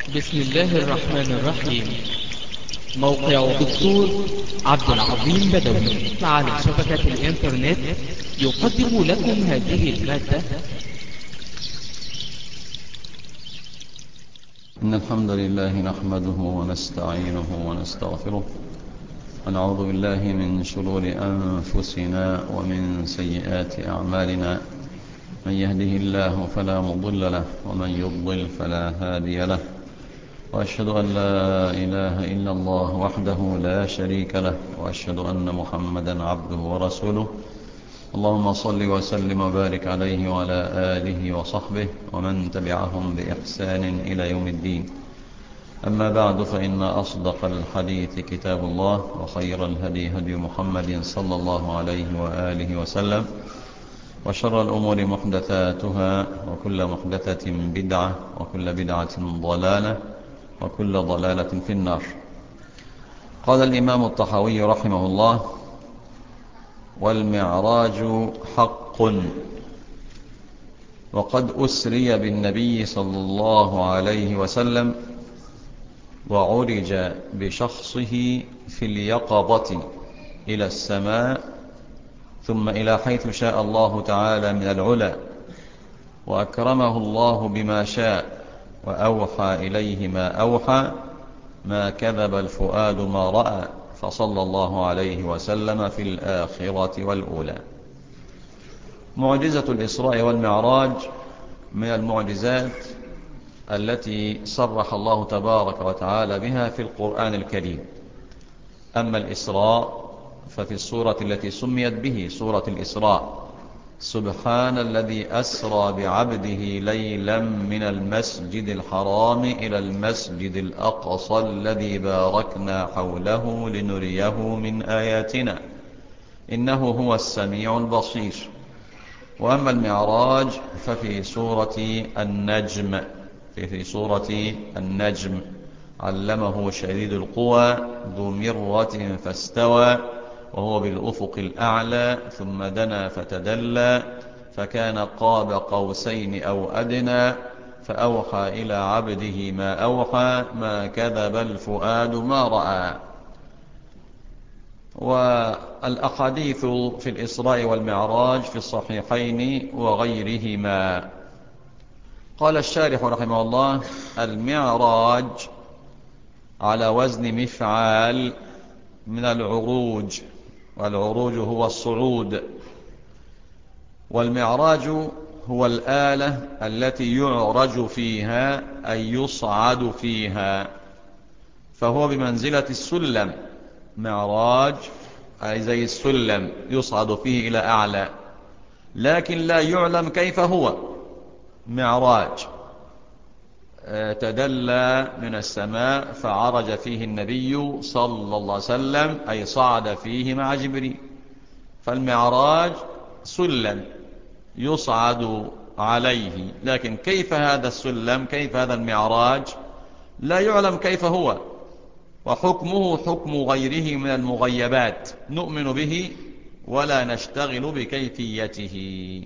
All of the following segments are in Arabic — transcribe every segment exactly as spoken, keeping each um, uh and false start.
بسم الله الرحمن الرحيم. موقع دكتور عبد العظيم بدوي على شبكة الإنترنت يقدم لكم هذه المادة. إن الحمد لله نحمده ونستعينه ونستغفره ونعوذ بالله من شرور أنفسنا ومن سيئات أعمالنا. من يهده الله فلا مضل له ومن يضلل فلا هادي له، وأشهد أن لا إله إلا الله وحده لا شريك له، وأشهد أن محمدا عبده ورسوله. اللهم صل وسلم وبارك عليه وعلى آله وصحبه ومن تبعهم بإحسان إلى يوم الدين. أما بعد، فإن أصدق الحديث كتاب الله، وخير الهدي هدي محمد صلى الله عليه وآله وسلم، وشر الأمور محدثاتها، وكل محدثة بدعة، وكل بدعة ضلالة، وكل ضلالة في النار. قال الإمام الطحاوي رحمه الله: والمعراج حق، وقد أسري بالنبي صلى الله عليه وسلم وعرج بشخصه في اليقظة إلى السماء، ثم إلى حيث شاء الله تعالى من العلا، وأكرمه الله بما شاء وأوحى إليه ما أوحى، ما كذب الفؤاد ما رأى، فصلى الله عليه وسلم في الآخرة والأولى. معجزة الإسراء والمعراج من المعجزات التي صرح الله تبارك وتعالى بها في القرآن الكريم. أما الإسراء ففي السورة التي سميت به سورة الإسراء: سبحان الذي أسرى بعبده ليلا من المسجد الحرام إلى المسجد الأقصى الذي باركنا حوله لنريه من آياتنا إنه هو السميع البصير. وأما المعراج ففي سورة النجم في سورة النجم علمه شديد القوى ذو مرة فاستوى وهو بالأفق الأعلى، ثم دنا فتدلى فكان قاب قوسين أو أدنى، فأوحى إلى عبده ما أوحى، ما كذب الفؤاد ما رأى. والأحاديث في الإسراء والمعراج في الصحيحين وغيرهما. قال الشارح رحمه الله: المعراج على وزن مفعال من العروج، والعروج هو الصعود، والمعراج هو الآلة التي يعرج فيها أي يصعد فيها، فهو بمنزلة السلم. معراج أي زي السلم يصعد فيه إلى أعلى، لكن لا يعلم كيف هو. معراج تدلى من السماء فعرج فيه النبي صلى الله عليه وسلم، أي صعد فيه مع جبريل. فالمعراج سلم يصعد عليه، لكن كيف هذا السلم، كيف هذا المعراج، لا يعلم كيف هو، وحكمه حكم غيره من المغيبات، نؤمن به ولا نشتغل بكيفيته.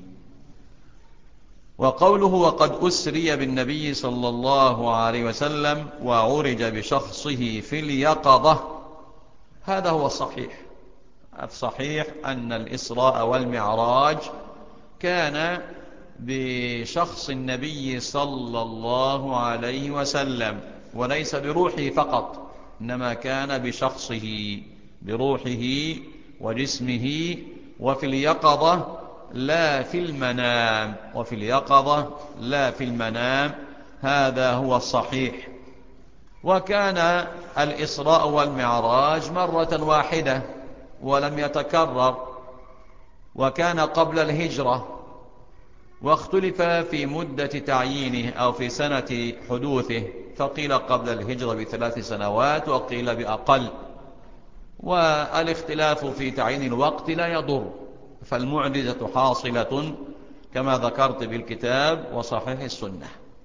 وقوله وقد أسري بالنبي صلى الله عليه وسلم وعرج بشخصه في اليقظة، هذا هو الصحيح. الصحيح أن الإسراء والمعراج كان بشخص النبي صلى الله عليه وسلم، وليس بروحه فقط، إنما كان بشخصه، بروحه وجسمه، وفي اليقظة لا في المنام، وفي اليقظة لا في المنام. هذا هو الصحيح. وكان الإسراء والمعراج مرة واحدة ولم يتكرر، وكان قبل الهجرة، واختلف في مدة تعيينه أو في سنة حدوثه، فقيل قبل الهجرة بثلاث سنوات وقيل بأقل، والاختلاف في تعيين الوقت لا يضر، فالمعجزة حاصلة كما ذكرت بالكتاب وصحيح السنة.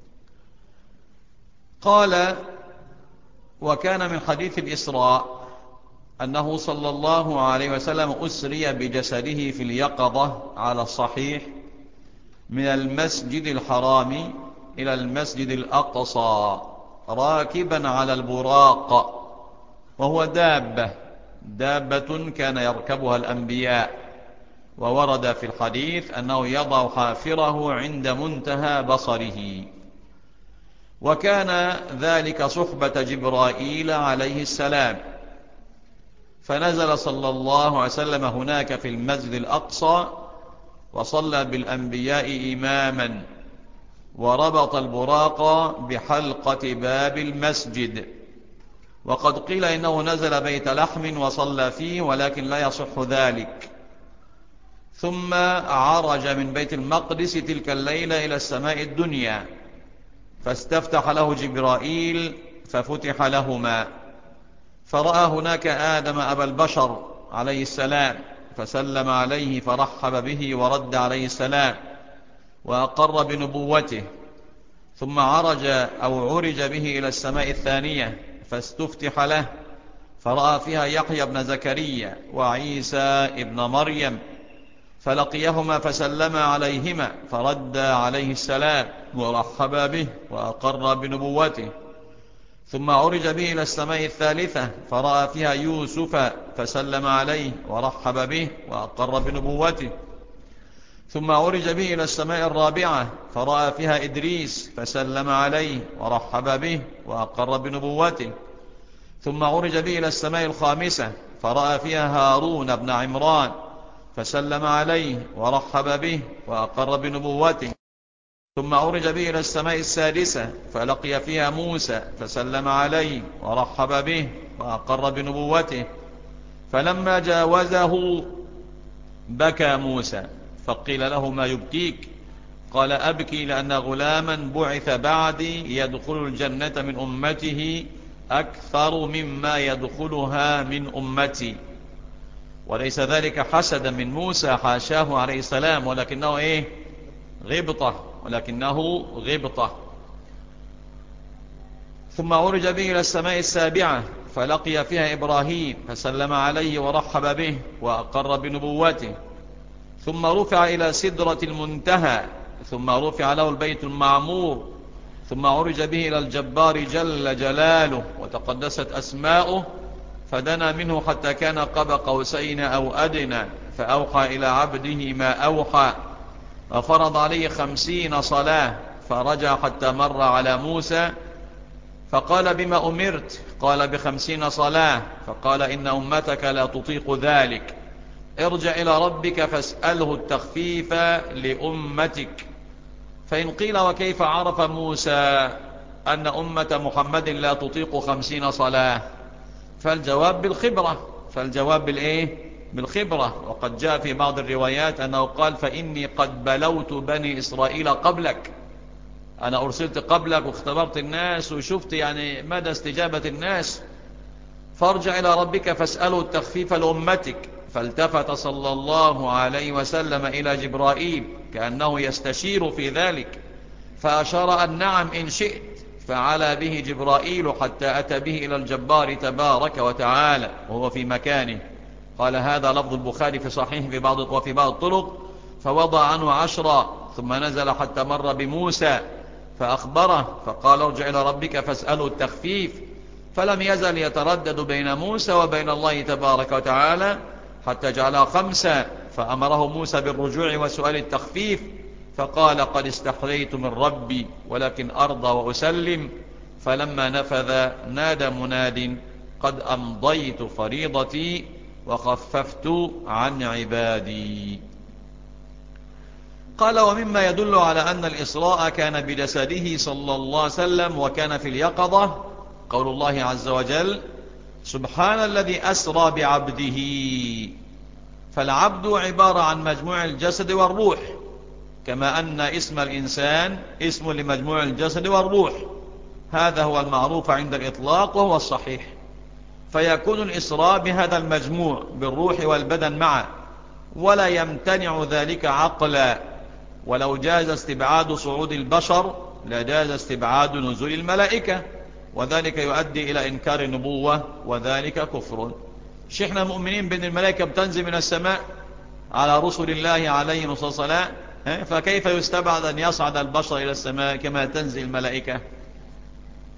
قال: وكان من حديث الإسراء أنه صلى الله عليه وسلم أسري بجسده في اليقظة على الصحيح من المسجد الحرام إلى المسجد الأقصى، راكبا على البراق، وهو دابة دابة كان يركبها الأنبياء، وورد في الحديث أنه يضع حافره عند منتهى بصره. وكان ذلك صحبة جبرائيل عليه السلام، فنزل صلى الله عليه وسلم هناك في المسجد الأقصى، وصلى بالأنبياء إماما، وربط البراق بحلقة باب المسجد. وقد قيل إنه نزل بيت لحم وصلى فيه، ولكن لا يصح ذلك. ثم عرج من بيت المقدس تلك الليلة إلى السماء الدنيا، فاستفتح له جبرائيل ففتح لهما، فرأى هناك آدم أبا البشر عليه السلام، فسلم عليه فرحب به ورد عليه السلام وأقر بنبوته. ثم عرج أو عرج به إلى السماء الثانية، فاستفتح له، فرأى فيها يحيى بن زكريا وعيسى ابن مريم، فلقيهما فسلم عليهما فرد عليه السلام ورحب به وأقر بنبوته. ثم عرج به إلى السماء الثالثة، فرأى فيها يوسف فسلم عليه ورحب به وأقر بنبوته. ثم عرج به إلى السماء الرابعة، فرأى فيها إدريس فسلم عليه ورحب به وأقر بنبوته. ثم عرج به إلى السماء الخامسة، فرأى فيها هارون بن عمران فسلم عليه ورحب به وأقر بنبوته. ثم عرج به إلى السماء السادسة، فلقي فيها موسى فسلم عليه ورحب به وأقر بنبوته. فلما جاوزه بكى موسى، فقيل له ما يبكيك؟ قال أبكي لأن غلاما بعث بعدي يدخل الجنة من أمته أكثر مما يدخلها من أمتي. وليس ذلك حسدا من موسى، حاشاه عليه السلام، ولكنه إيه؟ غبطة ولكنه غبطة. ثم عرج به إلى السماء السابعة، فلقي فيها إبراهيم فسلم عليه ورحب به وأقر بنبوته. ثم رفع إلى سدرة المنتهى، ثم رفع له البيت المعمور. ثم عرج به إلى الجبار جل جلاله وتقدست أسماؤه، فدنا منه حتى كان قاب قوسين أو أدنى، فأوحى إلى عبده ما أوحى، وفرض عليه خمسين صلاة. فرجع حتى مر على موسى فقال بما أمرت؟ قال بخمسين صلاة. فقال إن أمتك لا تطيق ذلك، ارجع إلى ربك فاسأله التخفيف لأمتك. فإن قيل وكيف عرف موسى أن أمة محمد لا تطيق خمسين صلاة؟ فالجواب بالخبرة فالجواب بالإيه؟ بالخبرة. وقد جاء في بعض الروايات أنه قال فإني قد بلوت بني إسرائيل قبلك، أنا أرسلت قبلك واختبرت الناس وشفت يعني مدى استجابة الناس، فارجع إلى ربك فاسأله التخفيف لأمتك. فالتفت صلى الله عليه وسلم إلى جبرائيل كأنه يستشير في ذلك، فأشار أن نعم إن شئت، فعلى به جبرائيل حتى أتى به إلى الجبار تبارك وتعالى وهو في مكانه. قال هذا لفظ البخاري في صحيح في بعض وفي بعض الطرق. فوضع عنه عشرة، ثم نزل حتى مر بموسى فأخبره، فقال ارجع إلى ربك فاسأله التخفيف. فلم يزل يتردد بين موسى وبين الله تبارك وتعالى حتى جعلها خمسة، فأمره موسى بالرجوع وسؤال التخفيف، فقال قد استحريت من ربي ولكن أرضى وأسلم. فلما نفذ نادى مناد قد أمضيت فريضتي وخففت عن عبادي. قال ومما يدل على أن الإسراء كان بجسده صلى الله عليه وسلم وكان في اليقظة قول الله عز وجل سبحان الذي أسرى بعبده. فالعبد عبارة عن مجموع الجسد والروح، كما أن اسم الإنسان اسم لمجموع الجسد والروح، هذا هو المعروف عند الإطلاق وهو الصحيح. فيكون الإسراء بهذا المجموع بالروح والبدن معا، ولا يمتنع ذلك عقلا. ولو جاز استبعاد صعود البشر لجاز استبعاد نزول الملائكة، وذلك يؤدي إلى إنكار النبوة، وذلك كفر. شحنا مؤمنين بأن الملائكة بتنزل من السماء على رسل الله عليهم الصلاة والسلام، فكيف يستبعد أن يصعد البشر إلى السماء كما تنزل الملائكة؟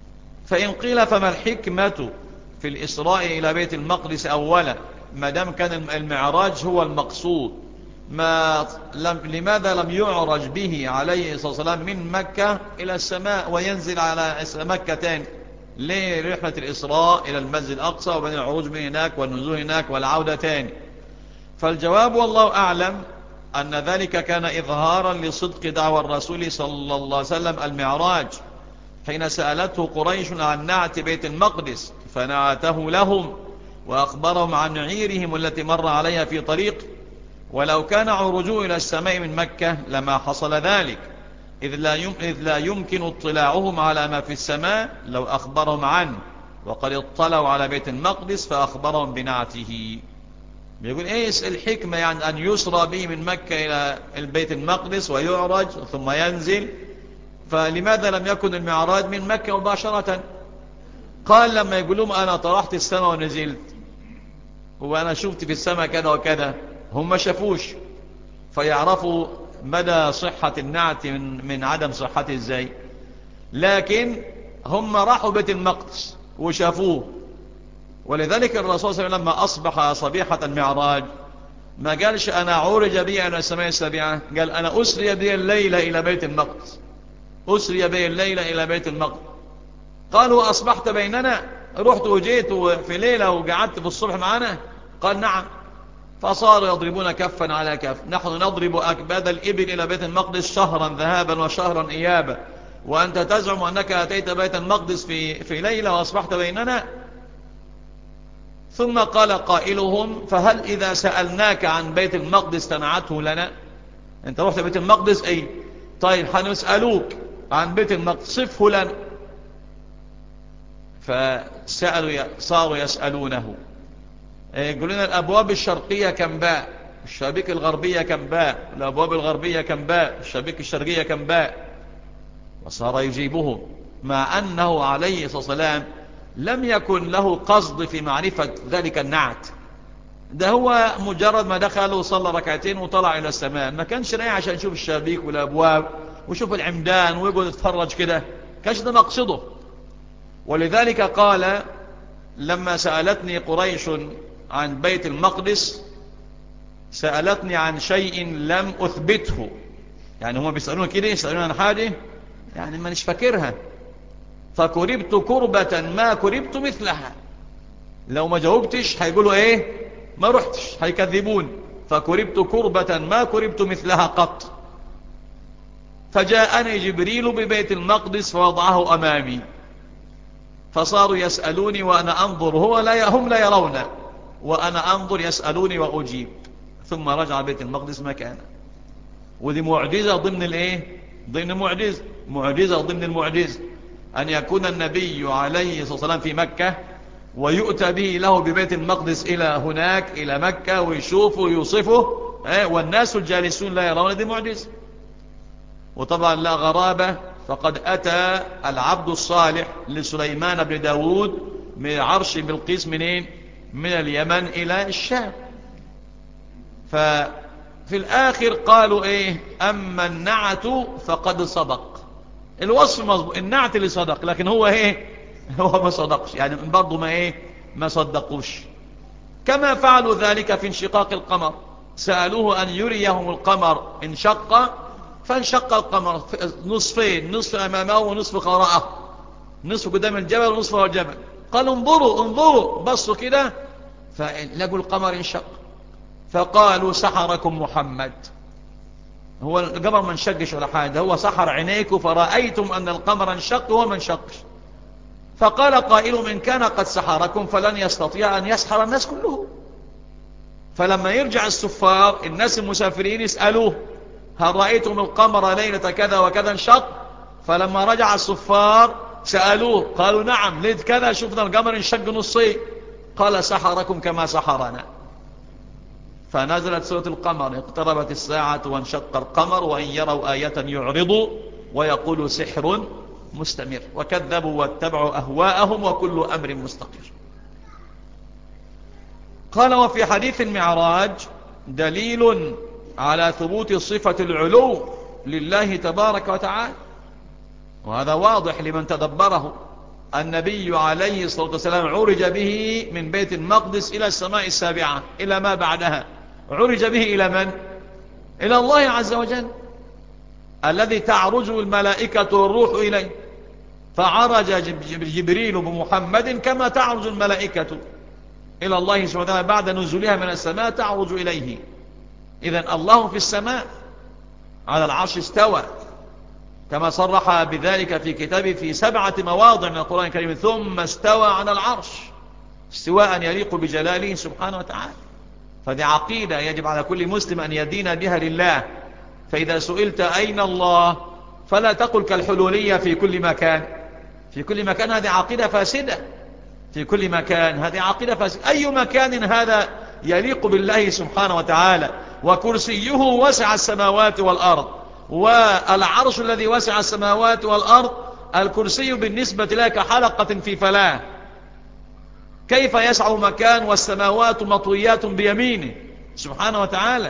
فإن قيل فما الحكمة في الإسراء إلى بيت المقدس أولا ما دام كان المعراج هو المقصود، ما لم لماذا لم يعرج به عليه الصلاة والسلام من مكة إلى السماء وينزل على مكة تاني؟ ليه رحلة الإسراء إلى المسجد الأقصى وبين العروج من هناك والنزول هناك والعودة تاني؟ فالجواب والله أعلم أن ذلك كان إظهارا لصدق دعوى الرسول صلى الله عليه وسلم المعراج، حين سألته قريش عن نعت بيت المقدس فنعته لهم وأخبرهم عن عيرهم التي مر عليها في طريق. ولو كان عرجوه إلى السماء من مكة لما حصل ذلك، إذ لا, إذ لا يمكن اطلاعهم على ما في السماء لو أخبرهم عنه، وقد اطلعوا على بيت المقدس فأخبرهم بنعته. بيقول إيه الحكمة يعني أن يسرى به من مكة إلى البيت المقدس ويعرج ثم ينزل؟ فلماذا لم يكن المعراج من مكة مباشرة؟ قال لما يقولون أنا طرحت السماء ونزلت وأنا شفت في السماء كذا وكذا، هم ما شافوش فيعرفوا مدى صحة النعت من, من عدم صحته ازاي. لكن هم راحوا بيت المقدس وشافوه، ولذلك الرسول صلى الله عليه وسلم لما أصبح صبيحة المعراج ما قالش أنا عرج بي إلى السماء السابعة، قال أنا أسري بي الليلة إلى بيت المقدس، أسري بي الليلة إلى بيت المقدس. قالوا أصبحت بيننا، رحت وجيت في ليلة وقعدت في الصبح معنا؟ قال نعم. فصاروا يضربون كفا على كف، نحن نضرب أكباد الإبل إلى بيت المقدس شهرا ذهابا وشهرا إيابا، وأنت تزعم أنك أتيت بيت المقدس في, في ليلة وأصبحت بيننا. ثم قال قائلهم فهل إذا سألناك عن بيت المقدس تنعته لنا؟ أنت رحت بيت المقدس أي طيب هنسألوك عن بيت المقدس صفه لنا. فسألوا صاروا يسألونه، يقول لنا الأبواب الشرقية كم باء، الشبابيك الغربية كم باء، الأبواب الغربية كم باء، الشبابيك الشرقية كم باء. وصار يجيبهم مع أنه عليه الصلاة والسلام لم يكن له قصد في معرفة ذلك النعت، ده هو مجرد ما دخل وصلى ركعتين وطلع إلى السماء، ما كانش رايح عشان يشوف الشبابيك والأبواب ويشوف العمدان ويقعد يتفرج كده، كانش ده مقصده. ولذلك قال لما سألتني قريش عن بيت المقدس سألتني عن شيء لم أثبته، يعني هم بيسألون كده يسألون عن حاجة يعني ما نش فاكرها، فكربت كربة ما كربت مثلها. لو ما جاوبتش هيقولوا ايه ما رحتش، هيكذبون. فكربت كربة ما كربت مثلها قط. فجاءني جبريل ببيت المقدس فوضعه أمامي، فصاروا يسألوني وأنا أنظر، هو لا هم لا يرون وأنا أنظر، يسألوني وأجيب. ثم رجع بيت المقدس مكانه. ودي معجزة ضمن الايه ضمن معجزة معجزة ضمن المعجزة أن يكون النبي عليه الصلاة والسلام في مكة ويؤتى به له ببيت المقدس إلى هناك إلى مكة ويشوفه ويوصفه والناس الجالسون لا يرون، دي معجزة. وطبعا لا غرابة، فقد أتى العبد الصالح لسليمان بن داود من عرش بلقيس منين من اليمن إلى الشام. ففي الآخر قالوا إيه أما النعت فقد صدق، الوصف مظبوط، النعت اللي صدق، لكن هو إيه هو ما صدقش، يعني برضو ما إيه ما صدقوش. كما فعلوا ذلك في انشقاق القمر، سألوه أن يريهم القمر انشق، فانشق القمر نصفين، نصف أمامه ونصف خراءه، نصف قدام الجبل ونصف ورا الجبل. قالوا انظروا انظروا، بصوا كده فلقوا القمر انشق، فقالوا سحركم محمد. هو القمر ما انشقش ولا حاجة، هو سحر عينيكم فرأيتم أن القمر انشق وما انشقش. فقال قائل إن كان قد سحركم فلن يستطيع أن يسحر الناس كلهم. فلما يرجع السفار الناس المسافرين يسألوه هل رأيتم القمر ليلة كذا وكذا انشق؟ فلما رجع السفار سألوه قالوا نعم ليلة كذا شفنا القمر انشق نصين. قال سحركم كما سحرنا. فنزلت سورة القمر اقتربت الساعة وانشق القمر وإن يروا آية يعرضوا ويقولوا سحر مستمر، وكذبوا واتبعوا أهواءهم وكل أمر مستقر. قال وفي حديث المعراج دليل على ثبوت صفة العلو لله تبارك وتعالى، وهذا واضح لمن تدبره، النبي عليه الصلاة والسلام عرج به من بيت المقدس إلى السماء السابعة إلى ما بعدها. عرج به إلى من؟ إلى الله عز وجل الذي تعرج الملائكة والروح إليه. فعرج جبريل بمحمد كما تعرج الملائكة إلى الله سبحانه وتعالى بعد نزولها من السماء تعرج إليه. إذن الله في السماء على العرش استوى كما صرح بذلك في كتابه في سبعة مواضع من القرآن الكريم، ثم استوى على العرش استواء يليق بجلاله سبحانه وتعالى. فدي عقيدة يجب على كل مسلم أن يدين بها لله. فإذا سئلت أين الله فلا تقل كالحلولية في كل مكان. في كل مكان هذه عقيدة فاسدة. في كل مكان هذه عقيدة فاسدة. أي مكان هذا يليق بالله سبحانه وتعالى؟ وكرسيه وسع السماوات والأرض، والعرش الذي وسع السماوات والأرض الكرسي بالنسبة لك حلقة في فلاة. كيف يسع مكان والسماوات مطويات بيمينه سبحانه وتعالى؟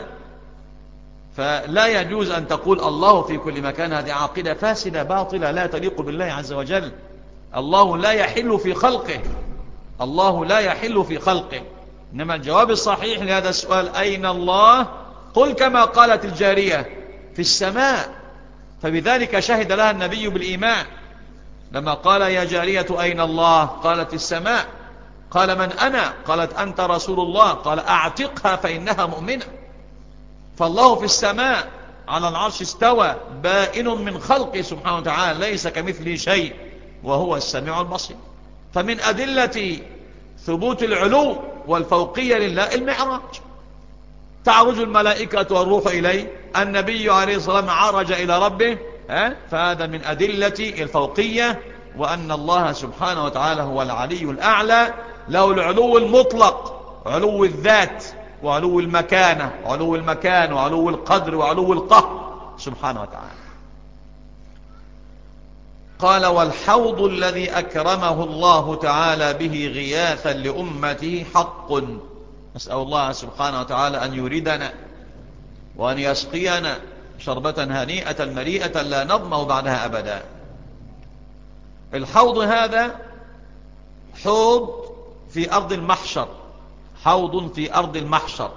فلا يجوز أن تقول الله في كل مكان. هذه عقيدة فاسدة باطلة لا تليق بالله عز وجل. الله لا يحل في خلقه، الله لا يحل في خلقه. إنما الجواب الصحيح لهذا السؤال أين الله؟ قل كما قالت الجارية في السماء. فبذلك شهد لها النبي بالإيمان لما قال يا جارية أين الله؟ قالت في السماء. قال من أنا؟ قالت أنت رسول الله. قال أعتقها فإنها مؤمنة. فالله في السماء على العرش استوى بائن من خلقه سبحانه وتعالى، ليس كمثله شيء وهو السميع البصير. فمن أدلة ثبوت العلو والفوقية لله المعراج، تعرج الملائكة والروح إليه. النبي عليه الصلاة والسلام عرج إلى ربه، فهذا من أدلة الفوقية، وأن الله سبحانه وتعالى هو العلي الأعلى، له العلو المطلق، علو الذات وعلو المكانة وعلو المكان وعلو القدر وعلو القهر سبحانه وتعالى. قال والحوض الذي أكرمه الله تعالى به غياثا لأمته حق. نسأل الله سبحانه وتعالى أن يريدنا وأن يسقينا شربة هنيئة مريئة لا نظمأ بعدها أبدا. الحوض هذا حوض في أرض المحشر، حوض في أرض المحشر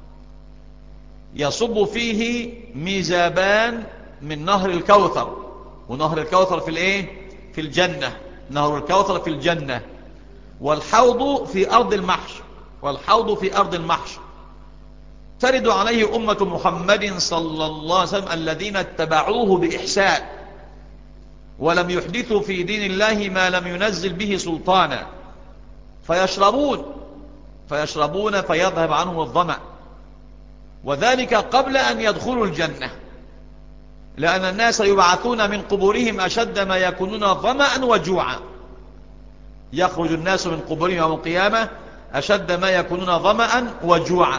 يصب فيه ميزابان من نهر الكوثر. ونهر الكوثر في الايه؟ في الجنة. نهر الكوثر في الجنة. والحوض في أرض المحشر، والحوض في أرض المحشر ترد عليه أمة محمد صلى الله عليه وسلم الذين اتبعوه بإحسان ولم يحدثوا في دين الله ما لم ينزل به سلطانا، فيشربون فيشربون فيذهب عنهم الظمأ، وذلك قبل أن يدخلوا الجنة، لأن الناس يبعثون من قبورهم أشد ما يكونون ظمأ وجوعا. يخرج الناس من قبورهم يوم القيامة أشد ما يكونون ظمأ وجوعا،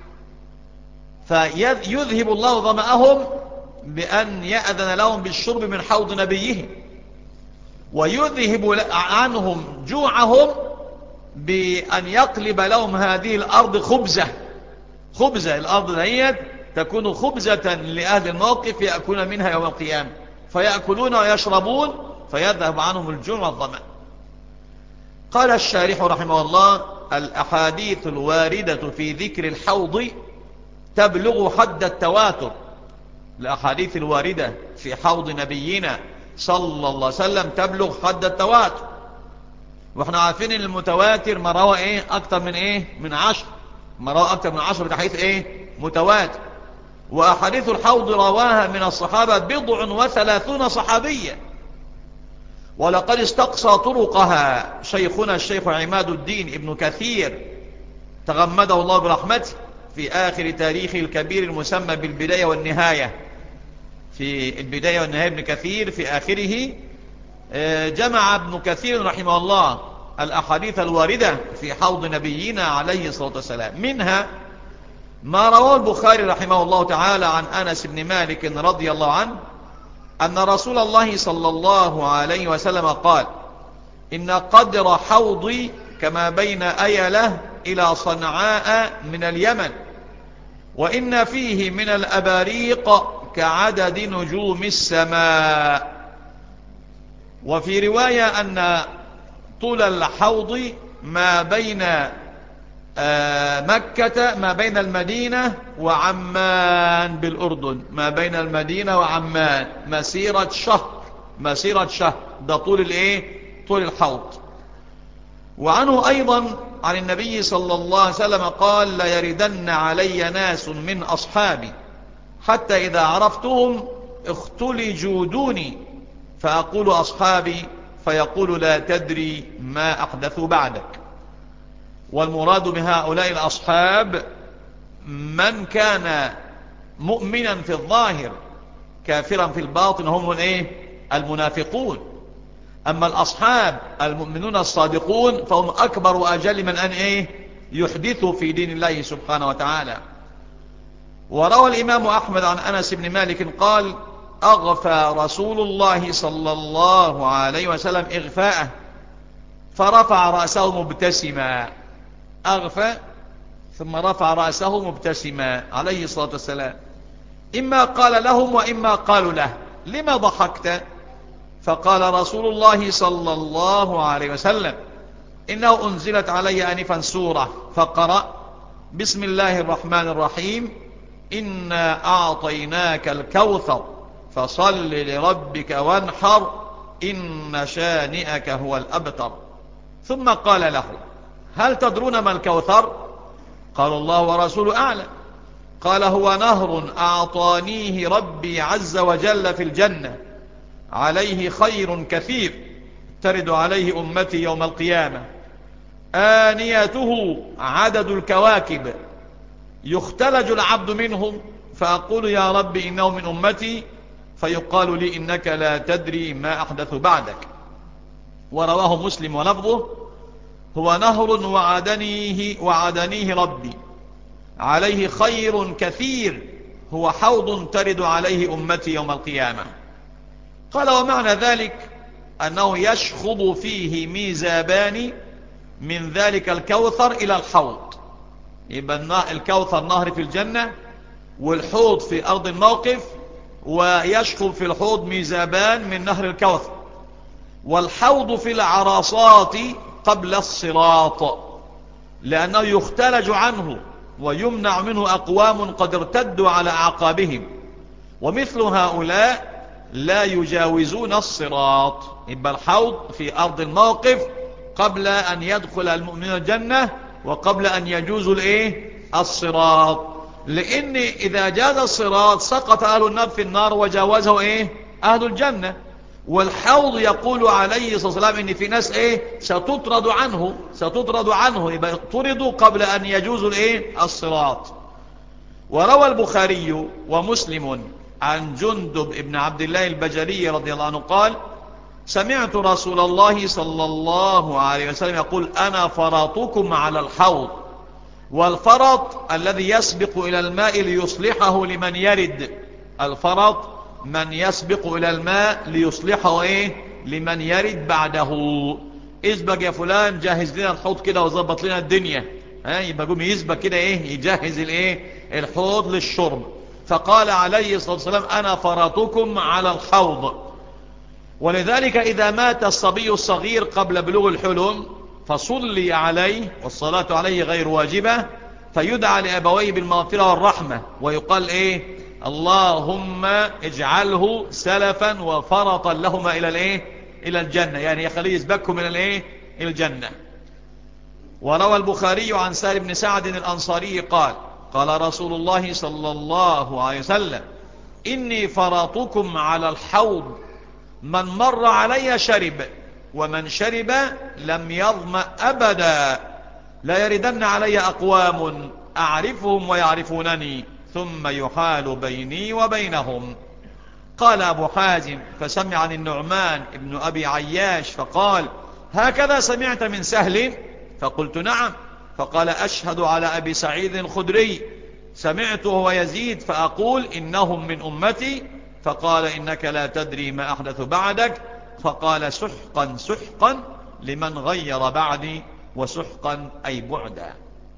فيذهب الله ظمأهم بأن يأذن لهم بالشرب من حوض نبيهم، ويذهب عنهم جوعهم بأن يقلب لهم هذه الأرض خبزة. خبزة الأرض دهيت تكون خبزة لأهل الموقف يأكلون منها يوم القيامة، فيأكلون ويشربون فيذهب عنهم الجوع والظمأ. قال الشارح رحمه الله الأحاديث الواردة في ذكر الحوض تبلغ حد التواتر. الأحاديث الواردة في حوض نبينا صلى الله عليه وسلم تبلغ حد التواتر، واحنا عارفين ان المتواتر ما روى ايه اكتر من ايه من عشر، ما روى اكتر من عشر بحيث ايه متواتر. واحاديث الحوض رواها من الصحابة بضع وثلاثون صحابية، ولقد استقصى طرقها شيخنا الشيخ عماد الدين ابن كثير تغمده الله برحمته في آخر تاريخه الكبير المسمى بالبداية والنهاية. في البداية والنهاية ابن كثير في آخره جمع ابن كثير رحمه الله الأحاديث الواردة في حوض نبينا عليه الصلاة والسلام. منها ما رواه البخاري رحمه الله تعالى عن أنس بن مالك رضي الله عنه أن رسول الله صلى الله عليه وسلم قال إن قدر حوضي كما بين أيلة إلى صنعاء من اليمن، وإن فيه من الأباريق كعدد نجوم السماء. وفي رواية أن طول الحوض ما بين مكة ما بين المدينة وعمان بالأردن، ما بين المدينة وعمان مسيرة شهر، مسيرة شهر، ده طول الايه؟ طول الحوض. وعنه أيضا عن النبي صلى الله عليه وسلم قال: لا يردن علي ناس من أصحابي حتى إذا عرفتهم اختلجوا دوني فأقول أصحابي فيقول لا تدري ما أحدثوا بعدك. والمراد بهؤلاء الأصحاب من كان مؤمنا في الظاهر كافرا في الباطن، هم الايه؟ المنافقون. أما الأصحاب المؤمنون الصادقون فهم أكبر وأجل من أن إيه؟ يحدثوا في دين الله سبحانه وتعالى. وروى الإمام أحمد عن أنس بن مالك قال: أغفى رسول الله صلى الله عليه وسلم إغفاءه فرفع رأسه مبتسما. أغفى ثم رفع رأسه مبتسما عليه الصلاة والسلام. إما قال لهم وإما قالوا له: لما ضحكت؟ فقال رسول الله صلى الله عليه وسلم: إنه أنزلت علي آنفا سورة فقرأ بسم الله الرحمن الرحيم إنا أعطيناك الكوثر فصل لربك وانحر إن شانئك هو الأبتر. ثم قال له: هل تدرون ما الكوثر؟ قال: الله ورسوله أعلم. قال: هو نهر أعطانيه ربي عز وجل في الجنة عليه خير كثير ترد عليه أمتي يوم القيامة، آنيته عدد الكواكب يختلج العبد منهم فأقول يا رب إنه من أمتي فيقال لي إنك لا تدري ما أحدث بعدك. ورواه مسلم ولفظه: هو نهر وعدنيه, وعدنيه ربي عليه خير كثير هو حوض ترد عليه أمتي يوم القيامة. قال: ومعنى ذلك أنه يشخض فيه ميزابان من ذلك الكوثر إلى الحوض. يبقى الكوثر نهر في الجنة والحوض في أرض الموقف، ويشخض في الحوض ميزابان من نهر الكوثر. والحوض في العراصات قبل الصراط لأنه يختلج عنه ويمنع منه أقوام قد ارتدوا على أعقابهم، ومثل هؤلاء لا يجاوزون الصراط. يبقى الحوض في أرض الموقف قبل أن يدخل المؤمنين الجنة وقبل أن يجوزوا الايه؟ الصراط. لأن إذا جاز الصراط سقط أهل النار في النار وجاوزه ايه؟ أهل الجنة. والحوض يقول عليه الصلاة والسلام إن في ناس ايه؟ ستطرد عنه ستطرد عنه يبقى طردوا قبل أن يجوزوا الايه؟ الصراط. وروى البخاري ومسلم عن جندب ابن عبد الله البجلي رضي الله عنه قال: سمعت رسول الله صلى الله عليه وسلم يقول: أنا فرطكم على الحوض. والفرط الذي يسبق إلى الماء ليصلحه لمن يرد. الفرط من يسبق إلى الماء ليصلحه إيه؟ لمن يرد بعده. اسبق يا فلان، جهز لنا الحوض كده وظبط لنا الدنيا. ها يبقى قوم يسبق كده ايه؟ يجهز الايه؟ الحوض للشرب. فقال عليه الصلاة والسلام: أنا فرطكم على الحوض. ولذلك إذا مات الصبي الصغير قبل بلوغ الحلم فصلي عليه، والصلاة عليه غير واجبة، فيدعى لأبويه بالمغفرة والرحمة ويقال ايه؟ اللهم اجعله سلفا وفرطا لهما إلى الايه؟ إلى الجنة، يعني يخليه يسبقهم إلى الايه؟ إلى الجنة. وروى البخاري عن سهل بن سعد الأنصاري قال: قال رسول الله صلى الله عليه وسلم: إني فرطكم على الحوض، من مر علي شرب ومن شرب لم يظمأ أبدا، لا يردن علي أقوام أعرفهم ويعرفونني ثم يحال بيني وبينهم. قال أبو حازم: فسمع عن النعمان ابن أبي عياش فقال: هكذا سمعت من سهل؟ فقلت: نعم. فقال: أشهد على أبي سعيد الخدري سمعته ويزيد فأقول إنهم من أمتي، فقال: إنك لا تدري ما أحدث بعدك. فقال: سحقا سحقا لمن غير بعدي، وسحقا أي بعدا.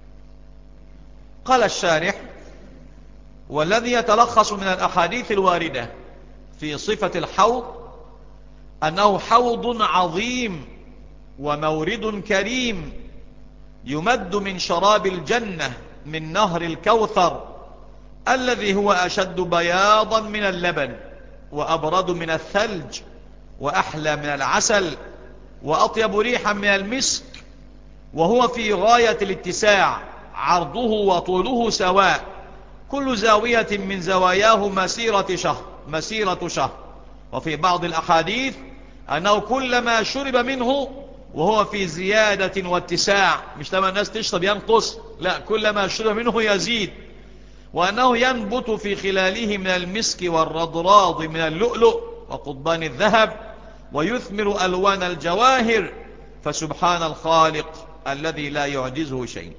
قال الشارح: والذي يتلخص من الأحاديث الواردة في صفة الحوض أنه حوض عظيم ومورد كريم يمد من شراب الجنة من نهر الكوثر الذي هو أشد بياضا من اللبن وأبرد من الثلج وأحلى من العسل وأطيب ريحا من المسك، وهو في غاية الاتساع، عرضه وطوله سواء، كل زاوية من زواياه مسيرة شهر مسيرة شهر. وفي بعض الأحاديث أنه كلما شرب منه وهو في زيادة واتساع، مش لما الناس تشرب ينقص، لا، كلما شرب منه يزيد، وأنه ينبت في خلاله من المسك والرضراض من اللؤلؤ وقضبان الذهب، ويثمر ألوان الجواهر، فسبحان الخالق الذي لا يعجزه شيء.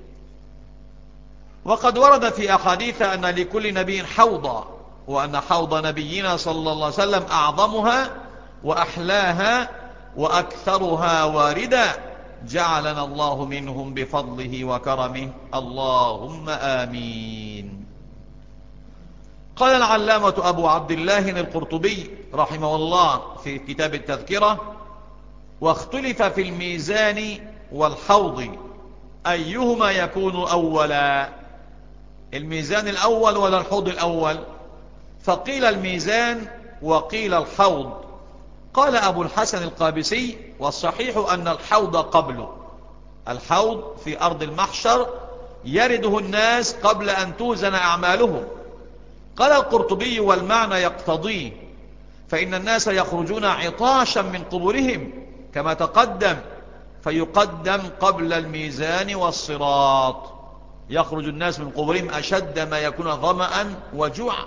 وقد ورد في أحاديث أن لكل نبي حوضا، وأن حوض نبينا صلى الله عليه وسلم أعظمها وأحلاها وأكثرها واردا، جعلنا الله منهم بفضله وكرمه، اللهم آمين. قال العلامة أبو عبد الله القرطبي رحمه الله في كتاب التذكرة: واختلف في الميزان والحوض أيهما يكون أولا، الميزان الأول ولا الحوض الأول؟ فقيل الميزان وقيل الحوض. قال أبو الحسن القابسي: والصحيح أن الحوض قبله، الحوض في أرض المحشر يرده الناس قبل أن توزن أعمالهم. قال القرطبي: والمعنى يقتضيه، فإن الناس يخرجون عطاشا من قبورهم كما تقدم، فيقدم قبل الميزان والصراط. يخرج الناس من قبورهم أشد ما يكون ظمأ وجوعا.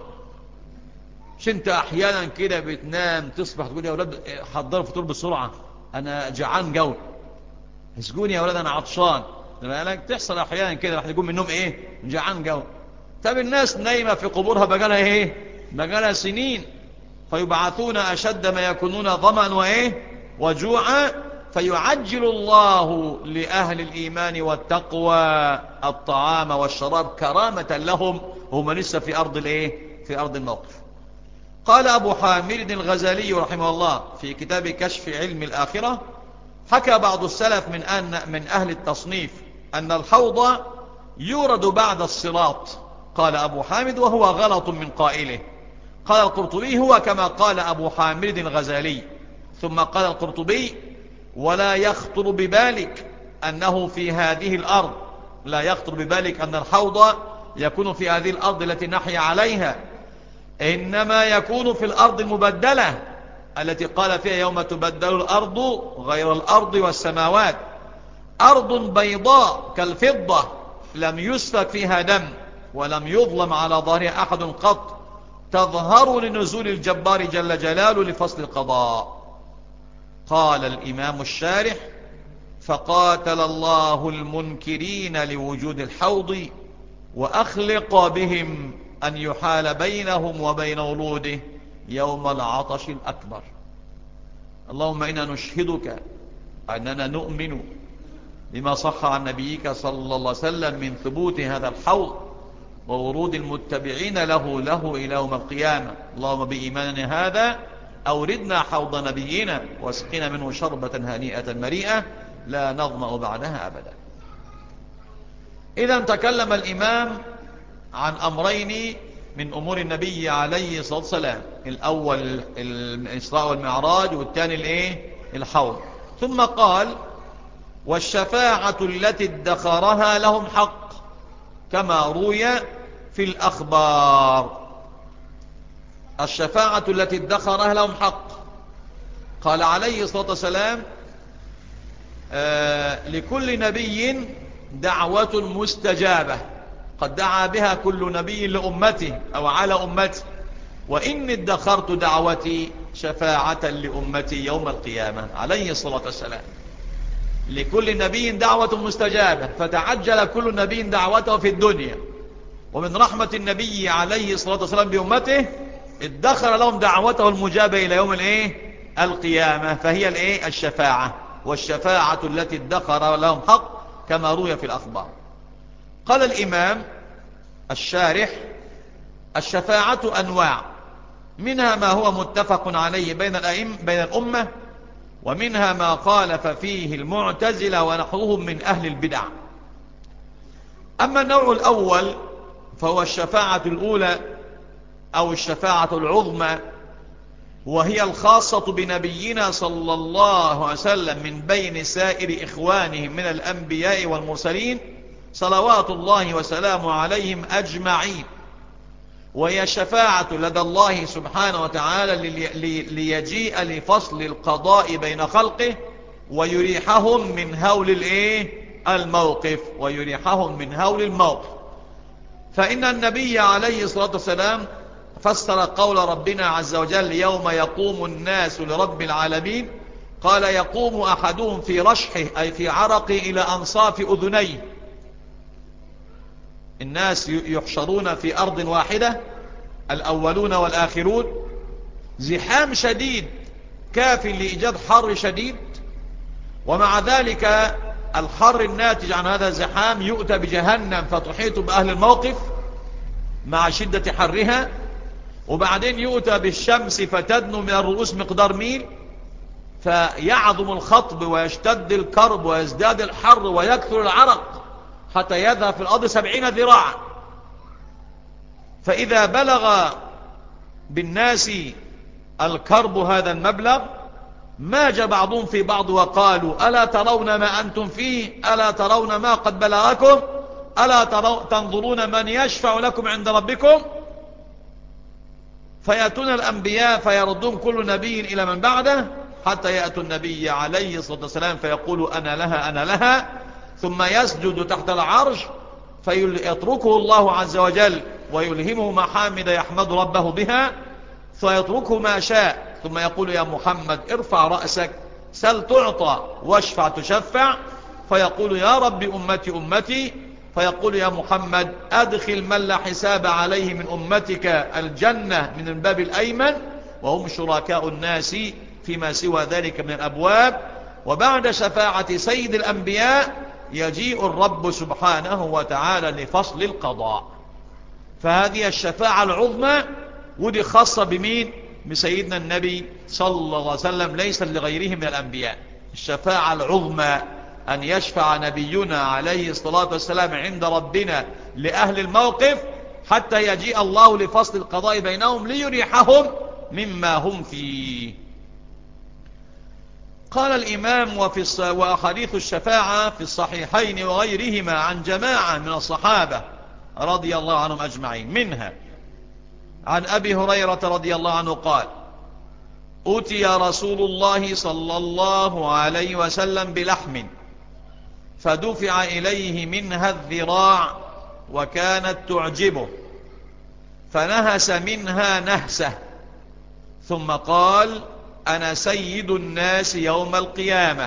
مش انت احيانا كده بتنام تصبح تقول يا اولاد حضروا الفطور بسرعة، انا جعان جو، اسجوني يا اولاد انا عطشان. لما تحصل احيانا كده راح يقوم من النوم ايه؟ جعان جو. طب الناس نايمة في قبورها بقالها ايه؟ بقالها سنين، فيبعثون اشد ما يكونون ظمأ وايه؟ وجوعا، فيعجل الله لأهل الإيمان والتقوى الطعام والشراب كرامة لهم، هم لسه في أرض الايه؟ في أرض الموقف. قال أبو حامد الغزالي رحمه الله في كتاب كشف علم الآخرة: حكى بعض السلف من أن من أهل التصنيف أن الحوض يورد بعد الصراط. قال أبو حامد: وهو غلط من قائله. قال القرطبي: هو كما قال أبو حامد الغزالي. ثم قال القرطبي: ولا يخطر ببالك أنه في هذه الأرض، لا يخطر ببالك أن الحوض يكون في هذه الأرض التي نحيا عليها، إنما يكون في الأرض المبدلة التي قال فيها: يوم تبدل الأرض غير الأرض والسماوات، أرض بيضاء كالفضة لم يسفك فيها دم ولم يظلم على ظهرها أحد قط، تظهر لنزول الجبار جل جلاله لفصل القضاء. قال الإمام الشارح: فقاتل الله المنكرين لوجود الحوض، وأخلق بهم أن يحال بينهم وبين ولوده يوم العطش الأكبر. اللهم إنا نشهدك أننا نؤمن بما صح عن نبيك صلى الله عليه وسلم من ثبوت هذا الحوض وورود المتبعين له له إلى يوم القيامة. اللهم بإيماننا هذا أوردنا حوض نبينا واسقنا منه شربة هنيئة مريئة لا نظمأ بعدها أبدا. إذا تكلم الإمام عن أمرين من أمور النبي عليه الصلاة والسلام: الأول الإسراء والمعراج، والثاني الإيه؟ الحوض. ثم قال: والشفاعة التي ادخرها لهم حق كما روي في الأخبار. الشفاعة التي ادخرها لهم حق. قال عليه الصلاة والسلام: آه لكل نبي دعوة مستجابة قد دعا بها كل نبي لأمته أو على أمته، وإني ادخرت دعوتي شفاعة لأمتي يوم القيامة. عليه الصلاة والسلام: لكل نبي دعوة مستجابة، فتعجل كل نبي دعوته في الدنيا، ومن رحمة النبي عليه الصلاة والسلام بأمته ادخر لهم دعوته المجابة إلى يوم الايه؟ القيامة، فهي الايه؟ الشفاعة. والشفاعة التي ادخر لهم حق كما روي في الأخبار. قال الإمام الشارح: الشفاعة أنواع، منها ما هو متفق عليه بين الأئمة بين الأمة، ومنها ما خالف فيه المعتزلة ونحوهم من أهل البدع. أما النوع الأول فهو الشفاعة الأولى أو الشفاعة العظمى، وهي الخاصة بنبينا صلى الله عليه وسلم من بين سائر إخوانهم من الأنبياء والمرسلين صلوات الله وسلامه عليهم أجمعين، وهي شفاعة لدى الله سبحانه وتعالى ليجيء لفصل القضاء بين خلقه ويريحهم من هول الايه الموقف ويريحهم من هول الموقف. فإن النبي عليه الصلاة والسلام فسر قول ربنا عز وجل يوم يقوم الناس لرب العالمين، قال يقوم أحدهم في رشحه أي في عرقه إلى أنصاف أذنيه. الناس يحشرون في أرض واحدة الأولون والآخرون، زحام شديد كاف لإيجاد حر شديد، ومع ذلك الحر الناتج عن هذا الزحام يؤتى بجهنم فتحيط بأهل الموقف مع شدة حرها، وبعدين يؤتى بالشمس فتدنو من الرؤوس مقدار ميل، فيعظم الخطب ويشتد الكرب ويزداد الحر ويكثر العرق حتى يذهب في الأرض سبعين ذراعا. فإذا بلغ بالناس الكرب هذا المبلغ ماج بعضهم في بعض وقالوا ألا ترون ما أنتم فيه، ألا ترون ما قد بلغكم، ألا تنظرون من يشفع لكم عند ربكم. فيأتون الأنبياء فيردون كل نبي إلى من بعده حتى يأتوا النبي عليه الصلاة والسلام فيقول أنا لها أنا لها، ثم يسجد تحت العرش فيتركه الله عز وجل ويلهمه محامد يحمد ربه بها، فيتركه ما شاء، ثم يقول يا محمد ارفع رأسك سل تعطى واشفع تشفع، فيقول يا رب أمتي أمتي، فيقول يا محمد أدخل من لا حساب عليه من أمتك الجنة من الباب الأيمن، وهم شركاء الناس فيما سوى ذلك من الأبواب. وبعد شفاعة سيد الأنبياء يجيء الرب سبحانه وتعالى لفصل القضاء. فهذه الشفاعة العظمى ودي خاصة بمين؟ بسيدنا النبي صلى الله عليه وسلم، ليس لغيره من الأنبياء. الشفاعة العظمى أن يشفع نبينا عليه الصلاة والسلام عند ربنا لأهل الموقف حتى يجيء الله لفصل القضاء بينهم ليريحهم مما هم فيه. قال الإمام وفي وأحاديث الشفاعة في الصحيحين وغيرهما عن جماعة من الصحابة رضي الله عنهم أجمعين، منها عن أبي هريرة رضي الله عنه قال أتي رسول الله صلى الله عليه وسلم بلحم فدفع إليه منها الذراع وكانت تعجبه فنهس منها نهسة، ثم قال أنا سيد الناس يوم القيامة.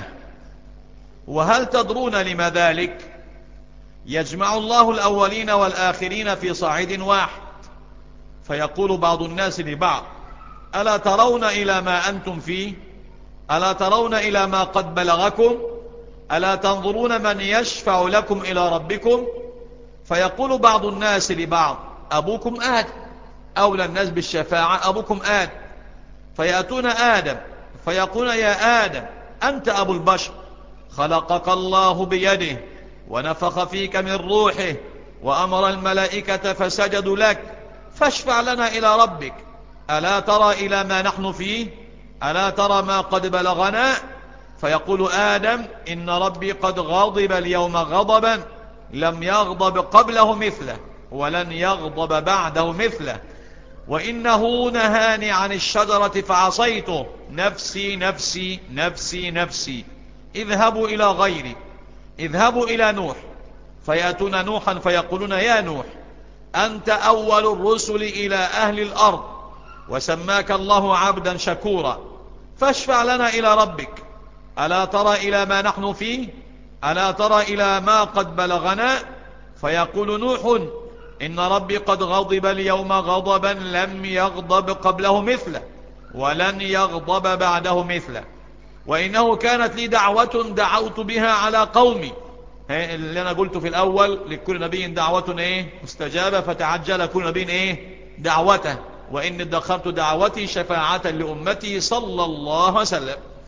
وهل تدرون لما ذلك؟ يجمع الله الأولين والآخرين في صعيد واحد، فيقول بعض الناس لبعض ألا ترون إلى ما أنتم فيه، ألا ترون إلى ما قد بلغكم، ألا تنظرون من يشفع لكم إلى ربكم. فيقول بعض الناس لبعض أبوكم آدم، أولى الناس بالشفاعة أبوكم آدم. فيأتون آدم فيقول يا آدم أنت أبو البشر، خلقك الله بيده ونفخ فيك من روحه وأمر الملائكة فسجدوا لك، فاشفع لنا إلى ربك، ألا ترى إلى ما نحن فيه، ألا ترى ما قد بلغنا. فيقول آدم إن ربي قد غضب اليوم غضبا لم يغضب قبله مثله ولن يغضب بعده مثله، وإنه نهاني عن الشجرة فعصيته، نفسي نفسي نفسي نفسي، اذهبوا إلى غيري، اذهبوا إلى نوح. فيأتون نوحا فيقولون يا نوح أنت أول الرسل إلى أهل الأرض وسماك الله عبدا شكورا، فاشفع لنا إلى ربك، ألا ترى إلى ما نحن فيه، ألا ترى إلى ما قد بلغنا. فيقول نوح إن ربي قد غضب اليوم غضبا لم يغضب قبله مثله ولن يغضب بعده مثله، وإنه كانت لي دعوة دعوت بها على قومي. اللي أنا قلت في الأول لكل نبي دعوة إيه مستجابة، فتعجل كل نبي إيه دعوته، وإن ادخرت دعوتي شفاعة لأمتي صلى الله عليه وسلم.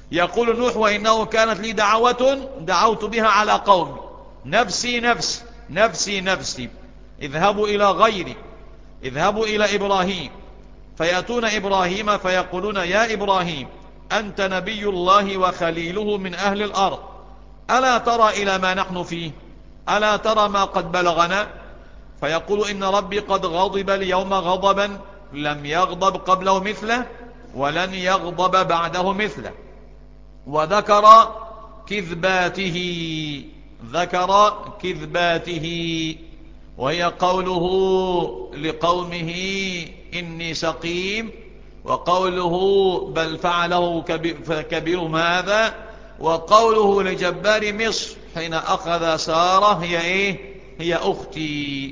يقول نوح وإنه كانت لي دعوة دعوت بها على قومي نفسي نفسي نفسي نفسي اذهبوا إلى غيري اذهبوا إلى إبراهيم فيأتون إبراهيم فيقولون يا إبراهيم أنت نبي الله وخليله من أهل الأرض ألا ترى إلى ما نحن فيه ألا ترى ما قد بلغنا فيقول إن ربي قد غضب اليوم غضبا لم يغضب قبله مثله ولن يغضب بعده مثله وذكر كذباته ذكر كذباته وهي قوله لقومه إني سقيم وقوله بل فعله كبيرهم هذا وقوله لجبار مصر حين أخذ سارة هي إيه هي أختي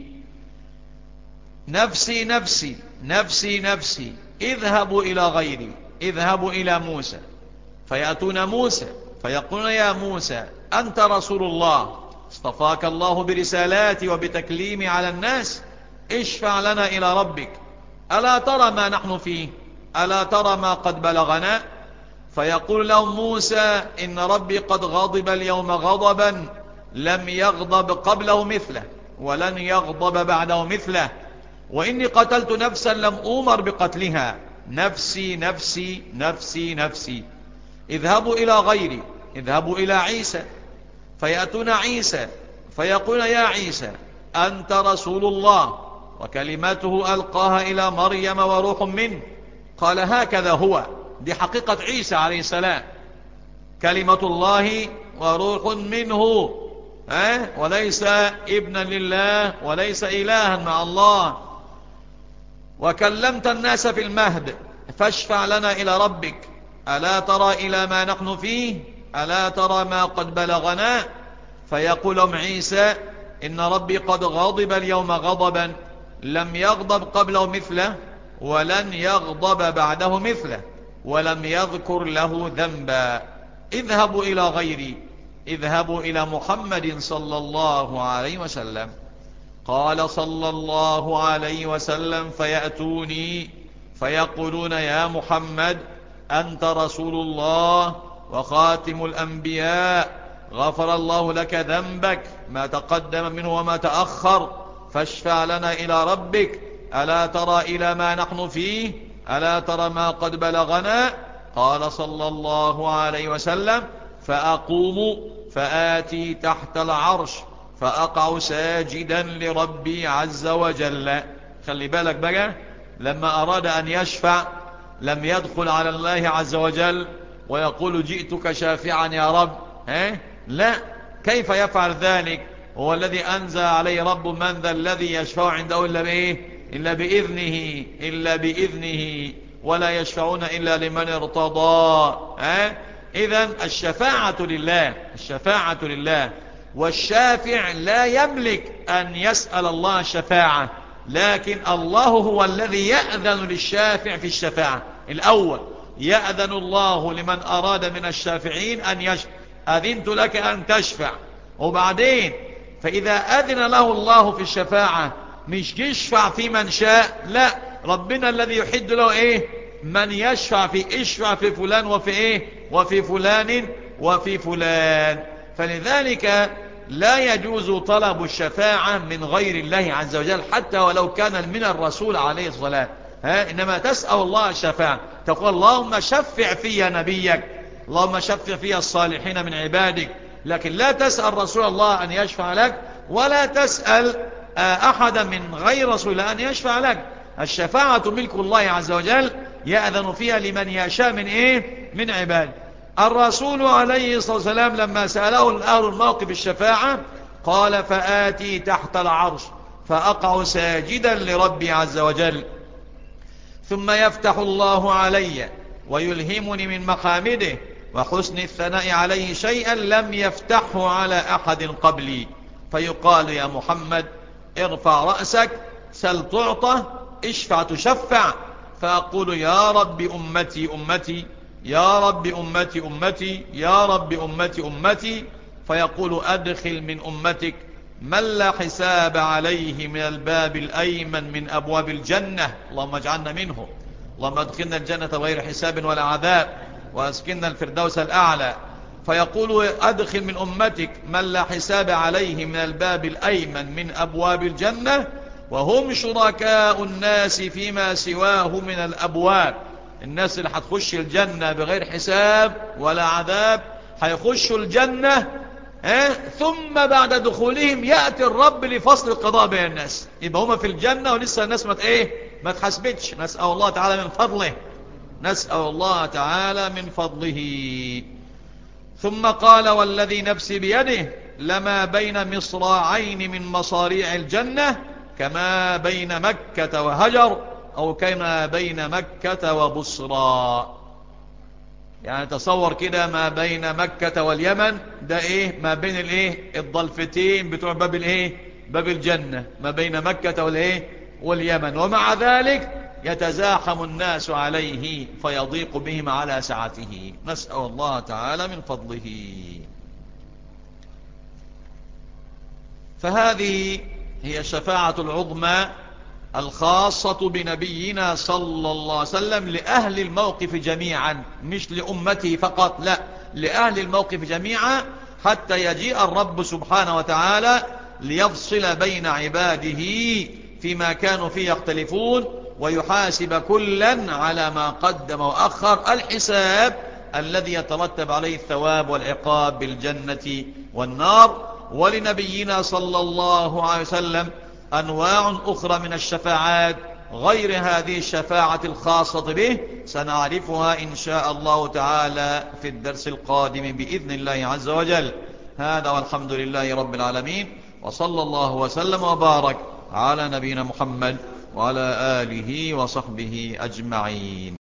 نفسي نفسي نفسي نفسي اذهبوا إلى غيري اذهبوا إلى موسى فيأتون موسى فيقولون يا موسى أنت رسول الله اصطفاك الله برسالاتي وبتكليمي على الناس اشفع لنا إلى ربك ألا ترى ما نحن فيه ألا ترى ما قد بلغنا فيقول لهم موسى إن ربي قد غضب اليوم غضبا لم يغضب قبله مثله ولن يغضب بعده مثله وإني قتلت نفسا لم أمر بقتلها نفسي نفسي نفسي نفسي اذهبوا إلى غيري اذهبوا إلى عيسى فيأتون عيسى فيقول يا عيسى أنت رسول الله وكلمته ألقاها إلى مريم وروح منه قال هكذا هو دي حقيقة عيسى عليه السلام كلمة الله وروح منه أه؟ وليس ابنا لله وليس إلها مع الله وكلمت الناس في المهد فاشفع لنا إلى ربك ألا ترى إلى ما نحن فيه ألا ترى ما قد بلغنا فيقول لهم عيسى إن ربي قد غضب اليوم غضبا لم يغضب قبله مثله ولن يغضب بعده مثله ولم يذكر له ذنبا اذهبوا إلى غيري اذهبوا إلى محمد صلى الله عليه وسلم قال صلى الله عليه وسلم فيأتوني فيقولون يا محمد أنت رسول الله وخاتم الأنبياء غفر الله لك ذنبك ما تقدم منه وما تأخر فاشفع لنا إلى ربك ألا ترى إلى ما نحن فيه ألا ترى ما قد بلغنا قال صلى الله عليه وسلم فأقوم فآتي تحت العرش فأقع ساجدا لربي عز وجل خلي بالك بقى لما أراد أن يشفع لم يدخل على الله عز وجل ويقول جئتك شافعا يا رب ها؟ لا كيف يفعل ذلك هو الذي أنزل عليه رب من ذا الذي يشفع عنده إلا بإيه إلا بإذنه إلا بإذنه ولا يشفعون إلا لمن ارتضى ها؟ إذن الشفاعة لله الشفاعة لله والشافع لا يملك أن يسأل الله الشفاعة لكن الله هو الذي يأذن للشافع في الشفاعة الأول يأذن الله لمن أراد من الشافعين أن يشفع أذنت لك أن تشفع وبعدين فإذا أذن له الله في الشفاعة مش يشفع في من شاء لا ربنا الذي يحد له إيه من يشفع في اشفع في فلان وفي إيه وفي فلان وفي فلان فلذلك لا يجوز طلب الشفاعة من غير الله عز وجل حتى ولو كان من الرسول عليه الصلاة ها إنما تسأل الله الشفاعة تقول اللهم شفع في نبيك اللهم شفع في الصالحين من عبادك لكن لا تسأل رسول الله أن يشفع لك ولا تسأل أحدا من غير رسول الله أن يشفع لك الشفاعة ملك الله عز وجل يأذن فيها لمن يشاء من إيه من عباده الرسول عليه الصلاة والسلام لما سأله أهل الموقف الشفاعة قال فآتي تحت العرش فأقع ساجدا لربي عز وجل ثم يفتح الله علي ويلهمني من مقامده وحسن الثناء عليه شيئا لم يفتحه على أحد قبلي فيقال يا محمد ارفع رأسك سل تعطى اشفع تشفع فأقول يا رب أمتي أمتي يا رب أمتي أمتي يا رب أمتي أمتي فيقول أدخل من أمتك من لا حساب عليه من الباب الأيمن من أبواب الجنة اللهم اجعلنا منه اللهم ادخلنا الجنة غير حساب ولا عذاب وأسكننا الفردوس الأعلى. فيقول أدخل من أمتك من لا حساب عليه من الباب الأيمن من أبواب الجنة، وهم شركاء الناس فيما سواه من الأبواب. الناس اللي هتخش الجنة بغير حساب ولا عذاب هيخشوا الجنة، اه ثم بعد دخولهم يأتي الرب لفصل القضاء بين الناس. يبقى هما في الجنة ولسه الناس ما ايه ما تحسبتش. نسأل الله تعالى من فضله، نسأل الله تعالى من فضله. ثم قال والذي نفسي بيده لما بين مصراعين من مصاريع الجنة كما بين مكة وهجر، أو كما بين مكة وبصرى. يعني تصور كده ما بين مكة واليمن ده ايه ما بين الايه الضلفتين بتوع باب الايه باب الجنة، ما بين مكة والايه واليمن. ومع ذلك يتزاحم الناس عليه فيضيق بهم على سعته. نسأل الله تعالى من فضله. فهذه هي الشفاعة العظمى الخاصة بنبينا صلى الله عليه وسلم لأهل الموقف جميعا، مش لأمته فقط، لا، لأهل الموقف جميعا، حتى يجيء الرب سبحانه وتعالى ليفصل بين عباده فيما كانوا فيه يختلفون، ويحاسب كلا على ما قدم وأخر، الحساب الذي يترتب عليه الثواب والعقاب بالجنة والنار. ولنبينا صلى الله عليه وسلم أنواع أخرى من الشفاعات غير هذه الشفاعة الخاصة به، سنعرفها إن شاء الله تعالى في الدرس القادم بإذن الله عز وجل. هذا والحمد لله رب العالمين، وصلى الله وسلم وبارك على نبينا محمد وعلى آله وصحبه أجمعين.